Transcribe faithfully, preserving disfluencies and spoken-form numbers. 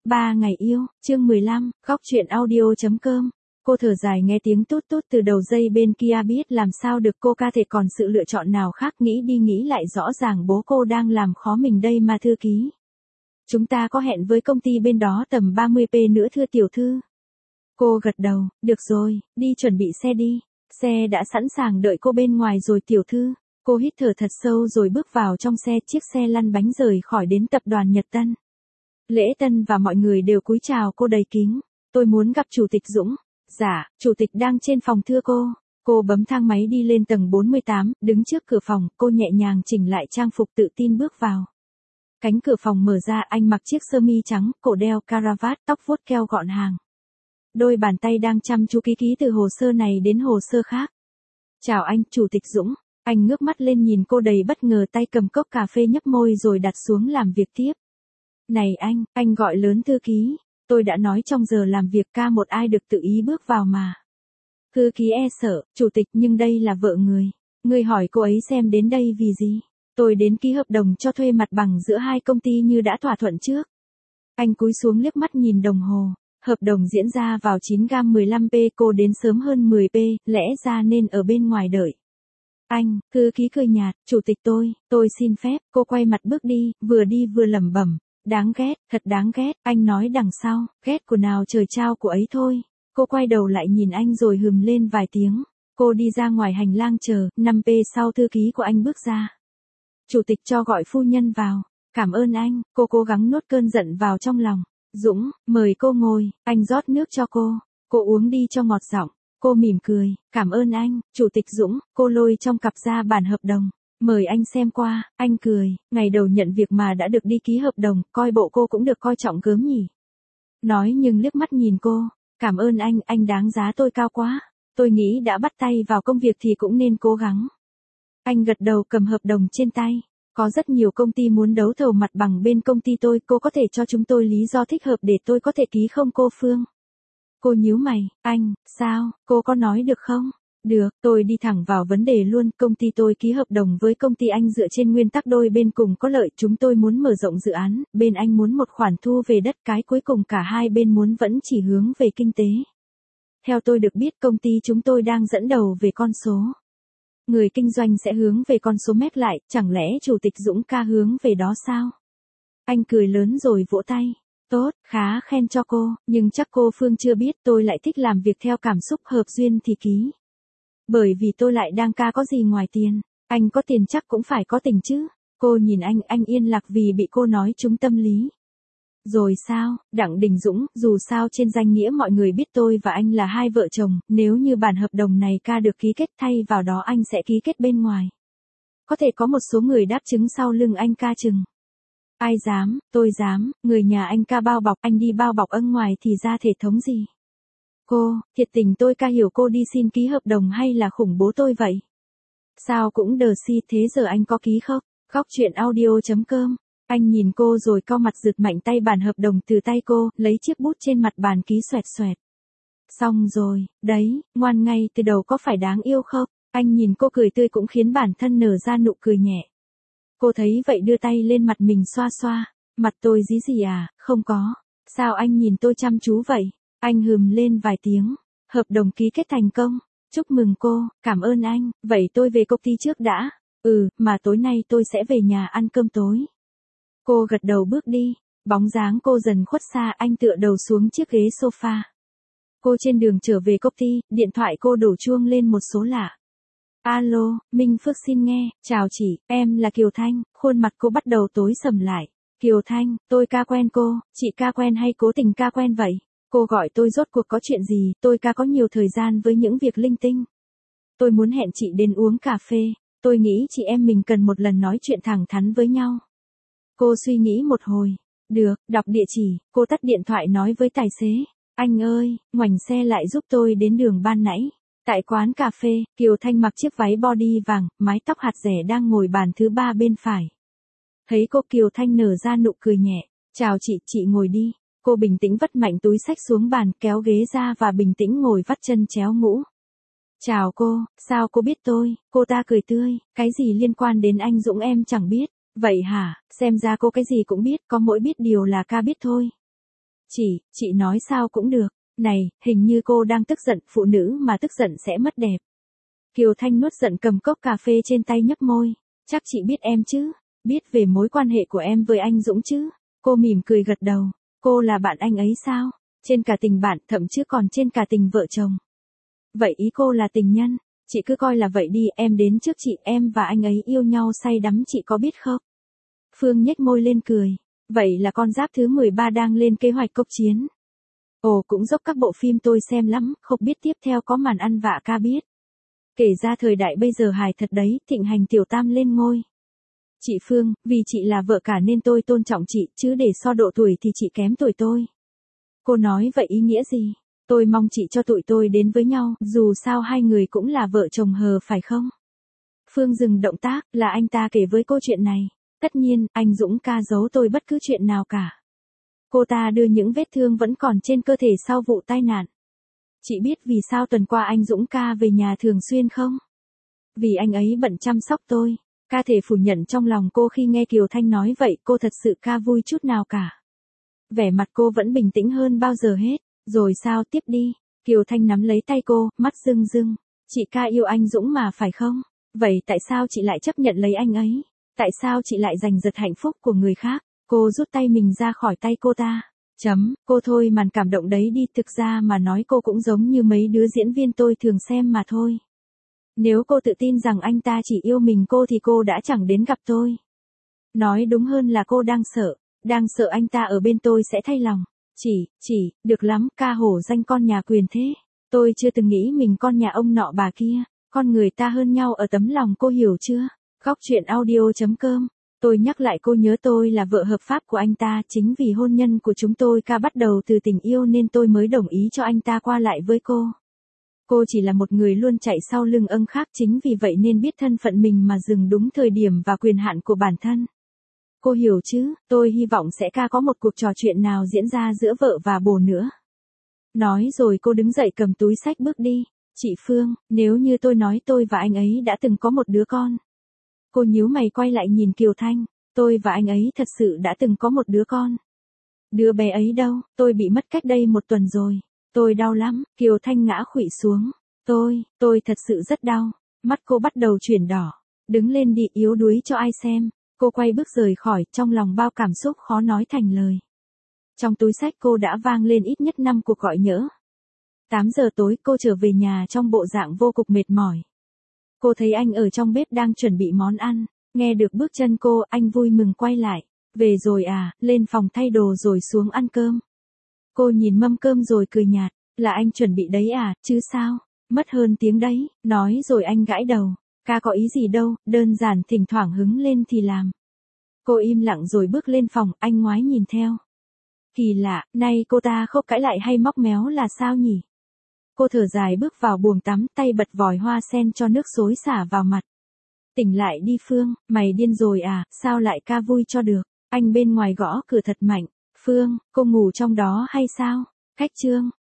Ba ngày yêu, chương mười lăm, góc truyện audio chấm com. Cô thở dài nghe tiếng tút tút từ đầu dây bên kia biết làm sao được, cô ca thể còn sự lựa chọn nào khác, nghĩ đi nghĩ lại rõ ràng bố cô đang làm khó mình đây mà. Thư ký, chúng ta có hẹn với công ty bên đó tầm ba mươi phút nữa thưa tiểu thư. Cô gật đầu, được rồi, đi chuẩn bị xe đi. Xe đã sẵn sàng đợi cô bên ngoài rồi tiểu thư. Cô hít thở thật sâu rồi bước vào trong xe, chiếc xe lăn bánh rời khỏi đến tập đoàn Nhật Tân. Lễ Tân và mọi người đều cúi chào cô đầy kính. Tôi muốn gặp Chủ tịch Dũng. Dạ, Chủ tịch đang trên phòng thưa cô. Cô bấm thang máy đi lên tầng bốn mươi tám, đứng trước cửa phòng, cô nhẹ nhàng chỉnh lại trang phục tự tin bước vào. Cánh cửa phòng mở ra, anh mặc chiếc sơ mi trắng, cổ đeo caravat, tóc vuốt keo gọn hàng. Đôi bàn tay đang chăm chú ký ký từ hồ sơ này đến hồ sơ khác. Chào anh, Chủ tịch Dũng. Anh ngước mắt lên nhìn cô đầy bất ngờ, tay cầm cốc cà phê nhấp môi rồi đặt xuống làm việc tiếp. Này anh, anh gọi lớn thư ký. Tôi đã nói trong giờ làm việc ca một ai được tự ý bước vào mà. Thư ký e sợ, Chủ tịch, nhưng đây là vợ người. Người hỏi cô ấy xem đến đây vì gì. Tôi đến ký hợp đồng cho thuê mặt bằng giữa hai công ty như đã thỏa thuận trước. Anh cúi xuống liếc mắt nhìn đồng hồ. Hợp đồng diễn ra vào chín giờ mười lăm phút, cô đến sớm hơn mười phút, lẽ ra nên ở bên ngoài đợi. Anh, thư ký cười nhạt, Chủ tịch tôi, tôi xin phép. Cô quay mặt bước đi, vừa đi vừa lẩm bẩm. Đáng ghét, thật đáng ghét, anh nói đằng sau, ghét của nào trời trao của ấy thôi. Cô quay đầu lại nhìn anh rồi hừm lên vài tiếng. Cô đi ra ngoài hành lang chờ, năm phút sau thư ký của anh bước ra. Chủ tịch cho gọi phu nhân vào. Cảm ơn anh, cô cố gắng nuốt cơn giận vào trong lòng. Dũng, mời cô ngồi, anh rót nước cho cô. Cô uống đi cho ngọt giọng. Cô mỉm cười, cảm ơn anh, Chủ tịch Dũng. Cô lôi trong cặp ra bản hợp đồng. Mời anh xem qua. Anh cười, ngày đầu nhận việc mà đã được đi ký hợp đồng, coi bộ cô cũng được coi trọng gớm nhỉ. Nói nhưng liếc mắt nhìn cô, cảm ơn anh, anh đáng giá tôi cao quá. Tôi nghĩ đã bắt tay vào công việc thì cũng nên cố gắng. Anh gật đầu cầm hợp đồng trên tay. Có rất nhiều công ty muốn đấu thầu mặt bằng bên công ty tôi, cô có thể cho chúng tôi lý do thích hợp để tôi có thể ký không cô Phương? Cô nhíu mày, anh, sao, cô có nói được không? Được, tôi đi thẳng vào vấn đề luôn, công ty tôi ký hợp đồng với công ty anh dựa trên nguyên tắc đôi bên cùng có lợi, chúng tôi muốn mở rộng dự án, bên anh muốn một khoản thu về đất, cái cuối cùng cả hai bên muốn vẫn chỉ hướng về kinh tế. Theo tôi được biết công ty chúng tôi đang dẫn đầu về con số. Người kinh doanh sẽ hướng về con số mét lại, chẳng lẽ Chủ tịch Dũng ca hướng về đó sao? Anh cười lớn rồi vỗ tay. Tốt, khá khen cho cô, nhưng chắc cô Phương chưa biết tôi lại thích làm việc theo cảm xúc, hợp duyên thì ký. Bởi vì tôi lại đang ca có gì ngoài tiền. Anh có tiền chắc cũng phải có tình chứ. Cô nhìn anh, anh yên lặng vì bị cô nói trúng tâm lý. Rồi sao, Đặng Đình Dũng, dù sao trên danh nghĩa mọi người biết tôi và anh là hai vợ chồng, nếu như bản hợp đồng này ca được ký kết thay vào đó anh sẽ ký kết bên ngoài. Có thể có một số người đáp chứng sau lưng anh ca chừng. Ai dám, tôi dám, người nhà anh ca bao bọc, anh đi bao bọc ân ngoài thì ra thể thống gì. Cô, thiệt tình tôi ca hiểu cô đi xin ký hợp đồng hay là khủng bố tôi vậy? Sao cũng đờ si, thế giờ anh có ký không? Góc truyện audio chấm com. Anh nhìn cô rồi cau mặt giật mạnh tay bản hợp đồng từ tay cô, lấy chiếc bút trên mặt bàn ký xoẹt xoẹt. Xong rồi, đấy, ngoan ngay từ đầu có phải đáng yêu không? Anh nhìn cô cười tươi cũng khiến bản thân nở ra nụ cười nhẹ. Cô thấy vậy đưa tay lên mặt mình xoa xoa. Mặt tôi dí gì à, không có. Sao anh nhìn tôi chăm chú vậy? Anh hừm lên vài tiếng. Hợp đồng ký kết thành công. Chúc mừng cô, cảm ơn anh, vậy tôi về công ty trước đã. Ừ, mà tối nay tôi sẽ về nhà ăn cơm tối. Cô gật đầu bước đi. Bóng dáng cô dần khuất xa, anh tựa đầu xuống chiếc ghế sofa. Cô trên đường trở về công ty, điện thoại cô đổ chuông lên một số lạ. Alo, Minh Phước xin nghe, chào chị, em là Kiều Thanh. Khuôn mặt cô bắt đầu tối sầm lại. Kiều Thanh, tôi ca quen cô, chị ca quen hay cố tình ca quen vậy? Cô gọi tôi rốt cuộc có chuyện gì, tôi ca có nhiều thời gian với những việc linh tinh. Tôi muốn hẹn chị đến uống cà phê, tôi nghĩ chị em mình cần một lần nói chuyện thẳng thắn với nhau. Cô suy nghĩ một hồi, được, đọc địa chỉ, cô tắt điện thoại nói với tài xế. Anh ơi, ngoảnh xe lại giúp tôi đến đường ban nãy. Tại quán cà phê, Kiều Thanh mặc chiếc váy body vàng, mái tóc hạt rẻ đang ngồi bàn thứ ba bên phải. Thấy cô Kiều Thanh nở ra nụ cười nhẹ. Chào chị, chị ngồi đi. Cô bình tĩnh vất mạnh túi xách xuống bàn, kéo ghế ra và bình tĩnh ngồi vắt chân chéo ngũ. Chào cô, sao cô biết tôi? Cô ta cười tươi, cái gì liên quan đến anh Dũng em chẳng biết. Vậy hả, xem ra cô cái gì cũng biết, có mỗi biết điều là ca biết thôi. Chị, chị nói sao cũng được. Này, hình như cô đang tức giận, phụ nữ mà tức giận sẽ mất đẹp. Kiều Thanh nuốt giận cầm cốc cà phê trên tay nhấp môi. Chắc chị biết em chứ, biết về mối quan hệ của em với anh Dũng chứ. Cô mỉm cười gật đầu. Cô là bạn anh ấy sao? Trên cả tình bạn, thậm chí còn trên cả tình vợ chồng. Vậy ý cô là tình nhân? Chị cứ coi là vậy đi, em đến trước chị, em và anh ấy yêu nhau say đắm, chị có biết không? Phương nhếch môi lên cười. Vậy là con giáp thứ mười ba đang lên kế hoạch cốc chiến. Ồ, cũng dốc các bộ phim tôi xem lắm, không biết tiếp theo có màn ăn vạ ca biết. Kể ra thời đại bây giờ hài thật đấy, thịnh hành tiểu tam lên ngôi. Chị Phương, vì chị là vợ cả nên tôi tôn trọng chị, chứ để so độ tuổi thì chị kém tuổi tôi. Cô nói vậy ý nghĩa gì? Tôi mong chị cho tụi tôi đến với nhau, dù sao hai người cũng là vợ chồng hờ phải không? Phương dừng động tác, là anh ta kể với cô chuyện này. Tất nhiên, anh Dũng ca giấu tôi bất cứ chuyện nào cả. Cô ta đưa những vết thương vẫn còn trên cơ thể sau vụ tai nạn. Chị biết vì sao tuần qua anh Dũng ca về nhà thường xuyên không? Vì anh ấy bận chăm sóc tôi. Ca thể phủ nhận trong lòng cô khi nghe Kiều Thanh nói vậy, cô thật sự ca vui chút nào cả. Vẻ mặt cô vẫn bình tĩnh hơn bao giờ hết. Rồi sao, tiếp đi. Kiều Thanh nắm lấy tay cô, mắt rưng rưng. Chị ca yêu anh Dũng mà phải không? Vậy tại sao chị lại chấp nhận lấy anh ấy? Tại sao chị lại giành giật hạnh phúc của người khác? Cô rút tay mình ra khỏi tay cô ta. Chấm, cô thôi màn cảm động đấy đi, thực ra mà nói cô cũng giống như mấy đứa diễn viên tôi thường xem mà thôi. Nếu cô tự tin rằng anh ta chỉ yêu mình cô thì cô đã chẳng đến gặp tôi. Nói đúng hơn là cô đang sợ, đang sợ anh ta ở bên tôi sẽ thay lòng. Chỉ, chỉ, được lắm, ca hổ danh con nhà quyền thế. Tôi chưa từng nghĩ mình con nhà ông nọ bà kia, con người ta hơn nhau ở tấm lòng, cô hiểu chưa? Góc chuyện audio chấm com. Tôi nhắc lại cô nhớ tôi là vợ hợp pháp của anh ta, chính vì hôn nhân của chúng tôi ca bắt đầu từ tình yêu nên tôi mới đồng ý cho anh ta qua lại với cô. Cô chỉ là một người luôn chạy sau lưng âng khác, chính vì vậy nên biết thân phận mình mà dừng đúng thời điểm và quyền hạn của bản thân. Cô hiểu chứ, tôi hy vọng sẽ ca có một cuộc trò chuyện nào diễn ra giữa vợ và bồ nữa. Nói rồi cô đứng dậy cầm túi xách bước đi. Chị Phương, nếu như tôi nói tôi và anh ấy đã từng có một đứa con. Cô nhíu mày quay lại nhìn Kiều Thanh. Tôi và anh ấy thật sự đã từng có một đứa con. Đứa bé ấy đâu, tôi bị mất cách đây một tuần rồi. Tôi đau lắm, Kiều Thanh ngã khuỵu xuống. Tôi, tôi thật sự rất đau. Mắt cô bắt đầu chuyển đỏ. Đứng lên đi, yếu đuối cho ai xem. Cô quay bước rời khỏi, trong lòng bao cảm xúc khó nói thành lời. Trong túi xách cô đã vang lên ít nhất năm cuộc gọi nhỡ. tám giờ tối cô trở về nhà trong bộ dạng vô cùng mệt mỏi. Cô thấy anh ở trong bếp đang chuẩn bị món ăn. Nghe được bước chân cô, anh vui mừng quay lại. Về rồi à, lên phòng thay đồ rồi xuống ăn cơm. Cô nhìn mâm cơm rồi cười nhạt. Là anh chuẩn bị đấy à, chứ sao? Mất hơn tiếng đấy, nói rồi anh gãi đầu. Ca có ý gì đâu, đơn giản thỉnh thoảng hứng lên thì làm. Cô im lặng rồi bước lên phòng, anh ngoái nhìn theo. Kỳ lạ, nay cô ta không cãi lại hay móc méo là sao nhỉ? Cô thở dài bước vào buồng tắm, tay bật vòi hoa sen cho nước xối xả vào mặt. Tỉnh lại đi Phương, mày điên rồi à, sao lại ca vui cho được? Anh bên ngoài gõ cửa thật mạnh. Phương, cô ngủ trong đó hay sao? Cách chương.